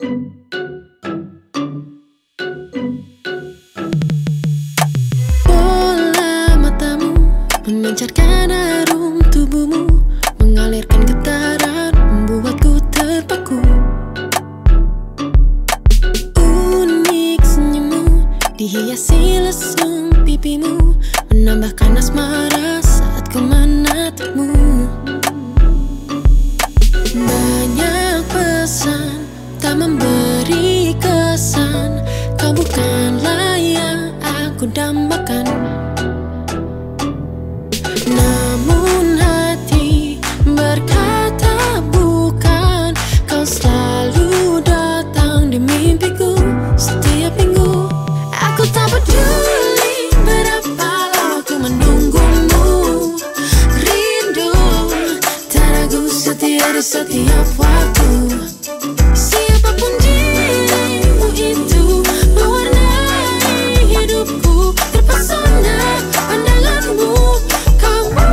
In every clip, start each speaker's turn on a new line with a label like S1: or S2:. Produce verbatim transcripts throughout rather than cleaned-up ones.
S1: Bola matamu memancarkan harum tubuhmu, mengalirkan getaran, membuatku terpaku. Unik senyummu dihiasi lesung pipimu, menambahkan asmara saat ku menatapmu. Banyak pesan tak memberi kesan, kau bukanlah yang aku dambakan. Namun hati berkata bukan, kau selalu datang di mimpiku setiap minggu. Aku tak peduli berapa lama ku menunggumu, rindu tak ragu setia di setiap waktu. Siapapun dirimu itu mewarnai hidupku, terpesona pandanganmu, kamu.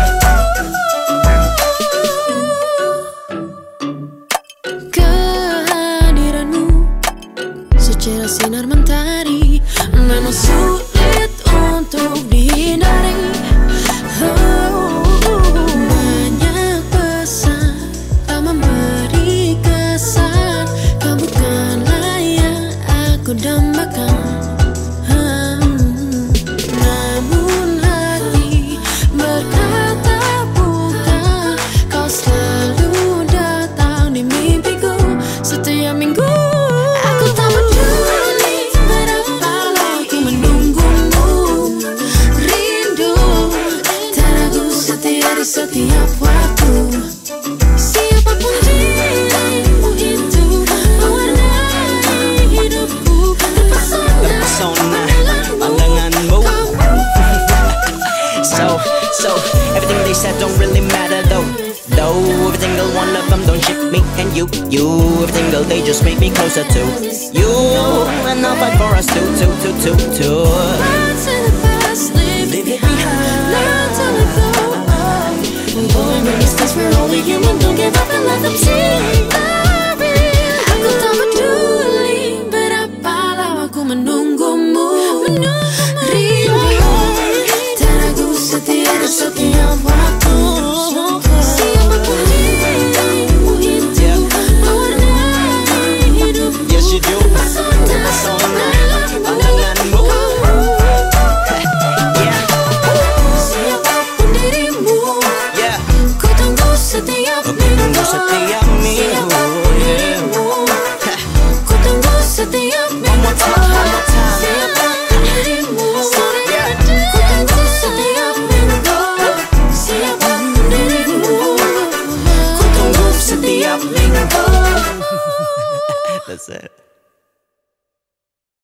S1: Kehadiranmu secara sinar mentari memang sulit untuk dihindari. Oh, banyak pesan tak memberi kesan, kau bukanlah yang aku dambakan. Hmm, namun hati berkata bukan, kau selalu datang di mimpiku setiap minggu. Aku tak peduli berapa lama ku menunggumu, rindu tak ragu setia di setiap waktu. Siapapun dirimu itu mewarnai hidupku, terpesona pandanganmu.
S2: So, so, everything they said don't really matter though. Though, every single one of them don't ship me and you, you. Every single day just make me closer to you. And I'll fight for us too, too, too, too, too.
S1: Run to the past, leave it behind. Learn to let go. Boy, when distance, we're only human. Don't give up and let them see. Aku tak peduli berapa lama ku menunggumu, rindu tak ragu setia di setiap waktu. Siapapun dirimu itu mewarnai hidupku,
S2: Yes, you do.
S1: terpesona
S2: Pandanganmu. Yeah,
S1: siapapun dirimu,
S2: yeah.
S1: ku tunggu setiap
S2: Aku
S1: minggu.
S2: tunggu setiap minggu. Yeah.
S1: Ku tunggu setiap minggu.
S2: One more time, one more time.
S1: Siapapun dirimu,
S2: Yeah.
S1: ku tunggu setiap minggu. Siapapun dirimu, ku tunggu setiap minggu.
S2: That's it.